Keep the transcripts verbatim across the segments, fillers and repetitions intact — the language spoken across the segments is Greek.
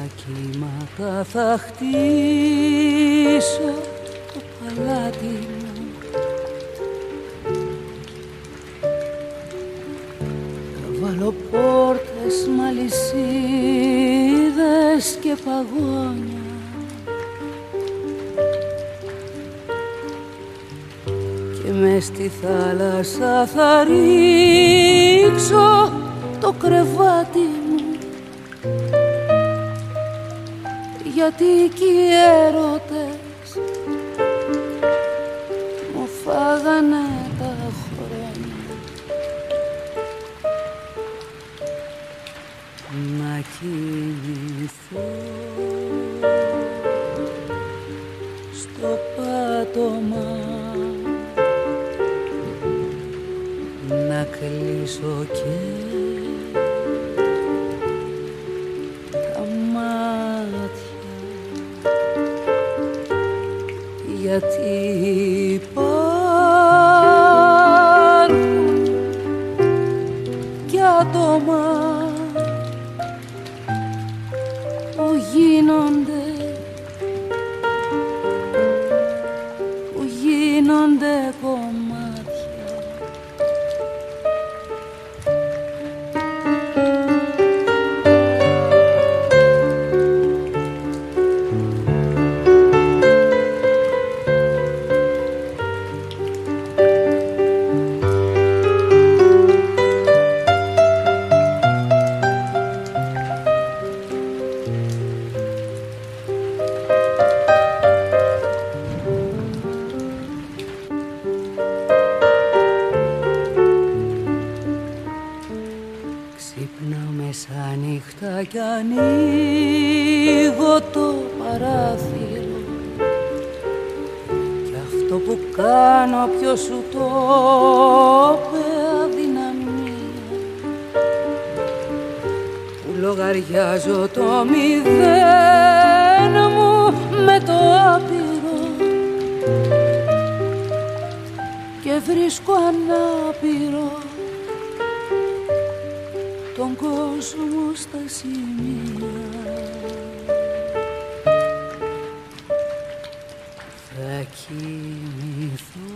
κύματα θα χτίσω το παλάτι μου, θα βάλω πόρτες μ' αλυσίδες και παγόνια, και μες στη θάλασσα θα ρίξω το κρεβάτι μου, γιατί κι οι έρωτες μου φάγανε τα χρόνια. Να κοιμηθώ στο πάτωμα, να κλείσω και τα μάτια, γιατί υπάρχουν κι άτομα που γίνονται, που γίνονται κομμάτια. Ξύπναω μεσάνυχτα κι ανοίγω το παράθυρο, κι αυτό που κάνω ποιος σου το είπε, αδυναμία, που λογαριάζω το μηδέν μου με το άπειρο και βρίσκω ανάπηρο τον κόσμο στα σημεία. Θα κοιμηθώ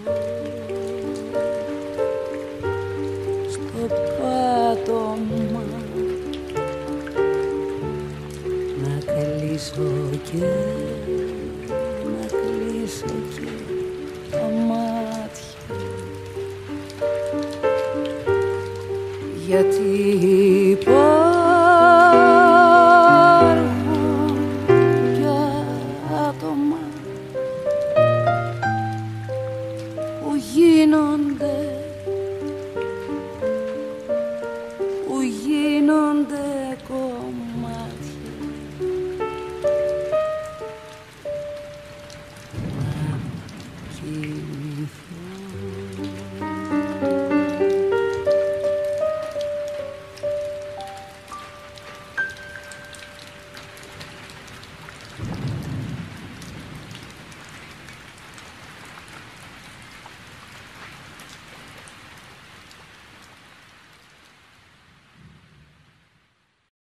στο πάτωμα, να κλείσω και να κλείσω και τα μάτια, γιατί